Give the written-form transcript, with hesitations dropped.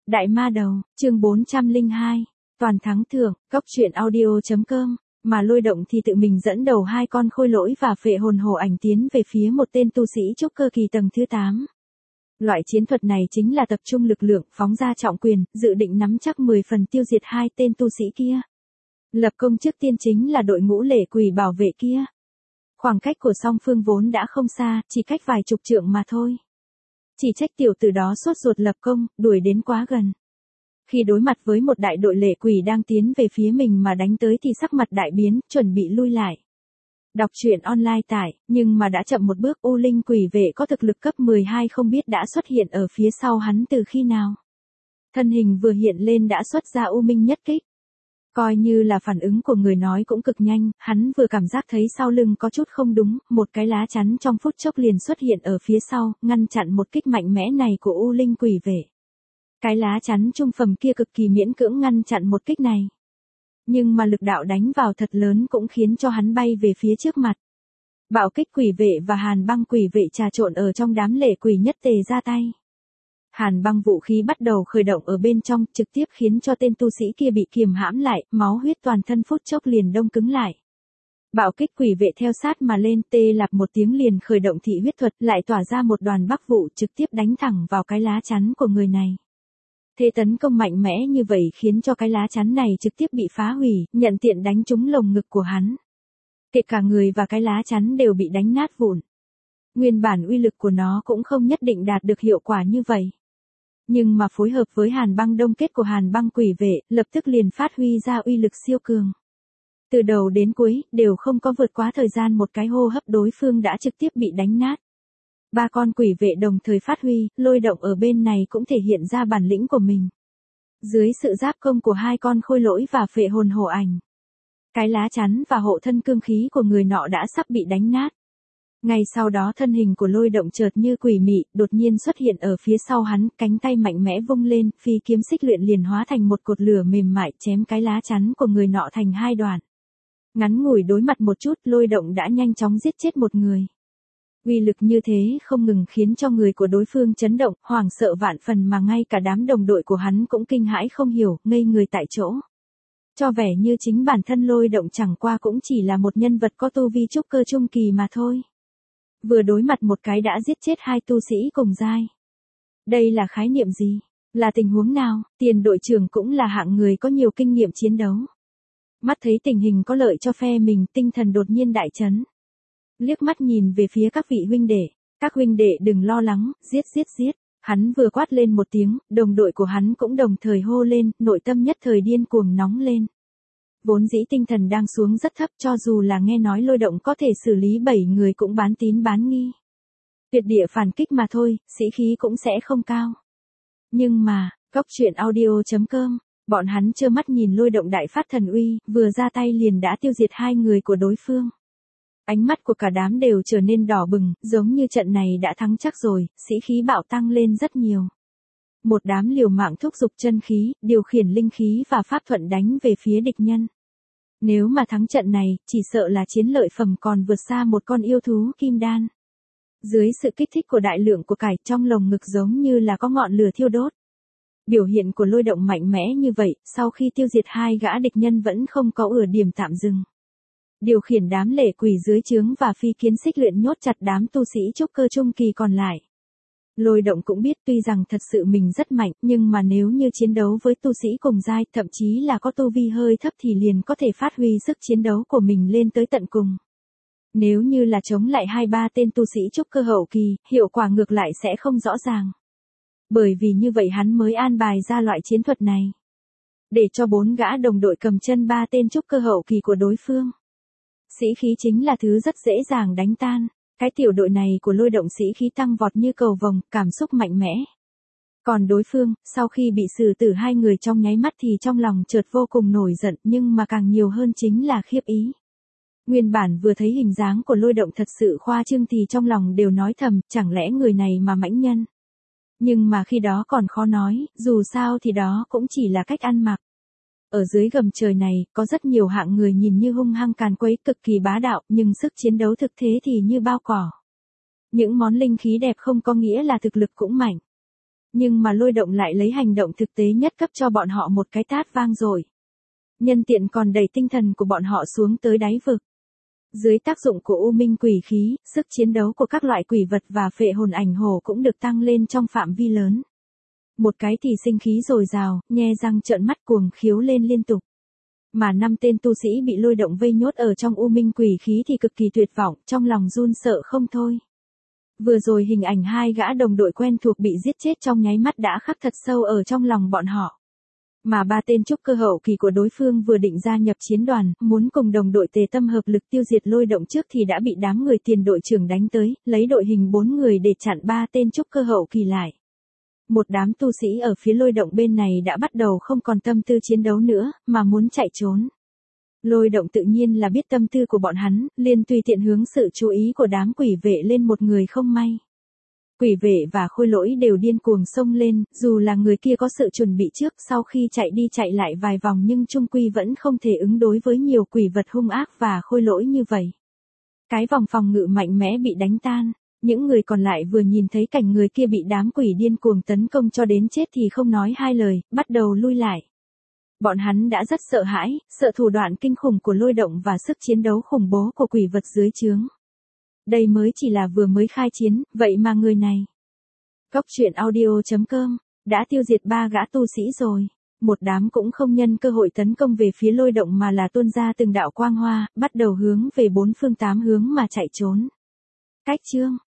Đại ma đầu, chương 402, toàn thắng thưởng, cốc truyện audio.com, mà Lôi Động thì tự mình dẫn đầu hai con khôi lỗi và phệ hồn hổ ảnh tiến về phía một tên tu sĩ trúc cơ kỳ tầng thứ 8. Loại chiến thuật này chính là tập trung lực lượng, phóng ra trọng quyền, dự định nắm chắc 10 phần tiêu diệt hai tên tu sĩ kia. Lập công trước tiên chính là đội ngũ lệ quỷ bảo vệ kia. Khoảng cách của song phương vốn đã không xa, chỉ cách vài chục trượng mà thôi. Chỉ trách tiểu tử đó sốt ruột lập công, đuổi đến quá gần. Khi đối mặt với một đại đội lệ quỷ đang tiến về phía mình mà đánh tới thì sắc mặt đại biến, chuẩn bị lui lại. Đọc truyện online tại, nhưng mà đã chậm một bước. U Linh quỷ vệ có thực lực cấp 12 không biết đã xuất hiện ở phía sau hắn từ khi nào. Thân hình vừa hiện lên đã xuất ra U Minh nhất kích. Coi như là phản ứng của người nói cũng cực nhanh, hắn vừa cảm giác thấy sau lưng có chút không đúng, một cái lá chắn trong phút chốc liền xuất hiện ở phía sau, ngăn chặn một kích mạnh mẽ này của U Linh quỷ vệ. Cái lá chắn trung phẩm kia cực kỳ miễn cưỡng ngăn chặn một kích này. Nhưng mà lực đạo đánh vào thật lớn cũng khiến cho hắn bay về phía trước mặt. Bạo kích quỷ vệ và hàn băng quỷ vệ trà trộn ở trong đám lệ quỷ nhất tề ra tay. Hàn băng vũ khí bắt đầu khởi động ở bên trong, trực tiếp khiến cho tên tu sĩ kia bị kiềm hãm lại, máu huyết toàn thân phút chốc liền đông cứng lại. Bạo kích quỷ vệ theo sát mà lên, tê lạp một tiếng liền khởi động thị huyết thuật, lại tỏa ra một đoàn bắc vụ trực tiếp đánh thẳng vào cái lá chắn của người này. Thế tấn công mạnh mẽ như vậy khiến cho cái lá chắn này trực tiếp bị phá hủy, nhận tiện đánh trúng lồng ngực của hắn. Kể cả người và cái lá chắn đều bị đánh nát vụn. Nguyên bản uy lực của nó cũng không nhất định đạt được hiệu quả như vậy. Nhưng mà phối hợp với hàn băng đông kết của hàn băng quỷ vệ, lập tức liền phát huy ra uy lực siêu cường. Từ đầu đến cuối, đều không có vượt quá thời gian một cái hô hấp đối phương đã trực tiếp bị đánh nát. Ba con quỷ vệ đồng thời phát huy, Lôi Động ở bên này cũng thể hiện ra bản lĩnh của mình. Dưới sự giáp công của hai con khôi lỗi và phệ hồn hổ ảnh, cái lá chắn và hộ thân cương khí của người nọ đã sắp bị đánh nát. Ngay sau đó thân hình của Lôi Động chợt như quỷ mị, đột nhiên xuất hiện ở phía sau hắn, cánh tay mạnh mẽ vung lên, phi kiếm xích luyện liền hóa thành một cột lửa mềm mại chém cái lá chắn của người nọ thành hai đoạn. Ngắn ngủi đối mặt một chút, Lôi Động đã nhanh chóng giết chết một người. Uy lực như thế không ngừng khiến cho người của đối phương chấn động, hoảng sợ vạn phần mà ngay cả đám đồng đội của hắn cũng kinh hãi không hiểu, ngây người tại chỗ. Cho vẻ như chính bản thân Lôi Động chẳng qua cũng chỉ là một nhân vật có tu vi trúc cơ trung kỳ mà thôi. Vừa đối mặt một cái đã giết chết hai tu sĩ cùng giai. Đây là khái niệm gì? Là tình huống nào? Tiền đội trưởng cũng là hạng người có nhiều kinh nghiệm chiến đấu. Mắt thấy tình hình có lợi cho phe mình, tinh thần đột nhiên đại chấn. Liếc mắt nhìn về phía các vị huynh đệ. Các huynh đệ đừng lo lắng, giết giết giết. Hắn vừa quát lên một tiếng, đồng đội của hắn cũng đồng thời hô lên, nội tâm nhất thời điên cuồng nóng lên. Vốn dĩ tinh thần đang xuống rất thấp, cho dù là nghe nói Lôi Động có thể xử lý 7 người cũng bán tín bán nghi. Tuyệt địa phản kích mà thôi, sĩ khí cũng sẽ không cao. Nhưng mà, cốc truyện audio.com, bọn hắn trơ mắt nhìn Lôi Động đại phát thần uy, vừa ra tay liền đã tiêu diệt hai người của đối phương. Ánh mắt của cả đám đều trở nên đỏ bừng, giống như trận này đã thắng chắc rồi, sĩ khí bạo tăng lên rất nhiều. Một đám liều mạng thúc giục chân khí, điều khiển linh khí và pháp thuận đánh về phía địch nhân. Nếu mà thắng trận này, chỉ sợ là chiến lợi phẩm còn vượt xa một con yêu thú kim đan. Dưới sự kích thích của đại lượng của cải, trong lồng ngực giống như là có ngọn lửa thiêu đốt. Biểu hiện của Lôi Động mạnh mẽ như vậy, sau khi tiêu diệt hai gã địch nhân vẫn không có điểm tạm dừng. Điều khiển đám lệ quỷ dưới trướng và phi kiến xích luyện nhốt chặt đám tu sĩ trúc cơ trung kỳ còn lại. Lôi Động cũng biết tuy rằng thật sự mình rất mạnh, nhưng mà nếu như chiến đấu với tu sĩ cùng giai, thậm chí là có tu vi hơi thấp thì liền có thể phát huy sức chiến đấu của mình lên tới tận cùng. Nếu như là chống lại 2-3 tên tu sĩ trúc cơ hậu kỳ, hiệu quả ngược lại sẽ không rõ ràng. Bởi vì như vậy hắn mới an bài ra loại chiến thuật này. Để cho 4 gã đồng đội cầm chân 3 tên trúc cơ hậu kỳ của đối phương. Sĩ khí chính là thứ rất dễ dàng đánh tan. Cái tiểu đội này của Lôi Động sĩ khí tăng vọt như cầu vồng, cảm xúc mạnh mẽ. Còn đối phương, sau khi bị xử tử hai người trong nháy mắt thì trong lòng chợt vô cùng nổi giận, nhưng mà càng nhiều hơn chính là khiếp ý. Nguyên bản vừa thấy hình dáng của Lôi Động thật sự khoa trương thì trong lòng đều nói thầm, chẳng lẽ người này mà mãnh nhân. Nhưng mà khi đó còn khó nói, dù sao thì đó cũng chỉ là cách ăn mặc. Ở dưới gầm trời này, có rất nhiều hạng người nhìn như hung hăng càn quấy cực kỳ bá đạo, nhưng sức chiến đấu thực thế thì như bao cỏ. Những món linh khí đẹp không có nghĩa là thực lực cũng mạnh. Nhưng mà Lôi Động lại lấy hành động thực tế nhất cấp cho bọn họ một cái tát vang dội. Nhân tiện còn đẩy tinh thần của bọn họ xuống tới đáy vực. Dưới tác dụng của u minh quỷ khí, sức chiến đấu của các loại quỷ vật và phệ hồn ảnh hổ cũng được tăng lên trong phạm vi lớn. Một cái thì sinh khí dồi dào, nhe răng trợn mắt cuồng khiếu lên liên tục. Mà 5 tên tu sĩ bị Lôi Động vây nhốt ở trong u minh quỷ khí thì cực kỳ tuyệt vọng, trong lòng run sợ không thôi. Vừa rồi hình ảnh 2 gã đồng đội quen thuộc bị giết chết trong nháy mắt đã khắc thật sâu ở trong lòng bọn họ. Mà 3 tên trúc cơ hậu kỳ của đối phương vừa định gia nhập chiến đoàn, muốn cùng đồng đội tề tâm hợp lực tiêu diệt Lôi Động trước thì đã bị đám người tiền đội trưởng đánh tới, lấy đội hình 4 người để chặn 3 tên trúc cơ hậu kỳ lại. Một đám tu sĩ ở phía Lôi Động bên này đã bắt đầu không còn tâm tư chiến đấu nữa, mà muốn chạy trốn. Lôi Động tự nhiên là biết tâm tư của bọn hắn, liền tùy tiện hướng sự chú ý của đám quỷ vệ lên một người không may. Quỷ vệ và khôi lỗi đều điên cuồng xông lên, dù là người kia có sự chuẩn bị trước, sau khi chạy đi chạy lại vài vòng nhưng chung quy vẫn không thể ứng đối với nhiều quỷ vật hung ác và khôi lỗi như vậy. Cái vòng phòng ngự mạnh mẽ bị đánh tan, những người còn lại vừa nhìn thấy cảnh người kia bị đám quỷ điên cuồng tấn công cho đến chết thì không nói hai lời, bắt đầu lui lại. Bọn hắn đã rất sợ hãi, sợ thủ đoạn kinh khủng của Lôi Động và sức chiến đấu khủng bố của quỷ vật dưới trướng. Đây mới chỉ là vừa mới khai chiến, vậy mà người này. Góc truyện audio.com đã tiêu diệt 3 gã tu sĩ rồi. Một đám cũng không nhân cơ hội tấn công về phía Lôi Động mà là tuôn ra từng đạo quang hoa, bắt đầu hướng về 4 phương 8 hướng mà chạy trốn. Cách chương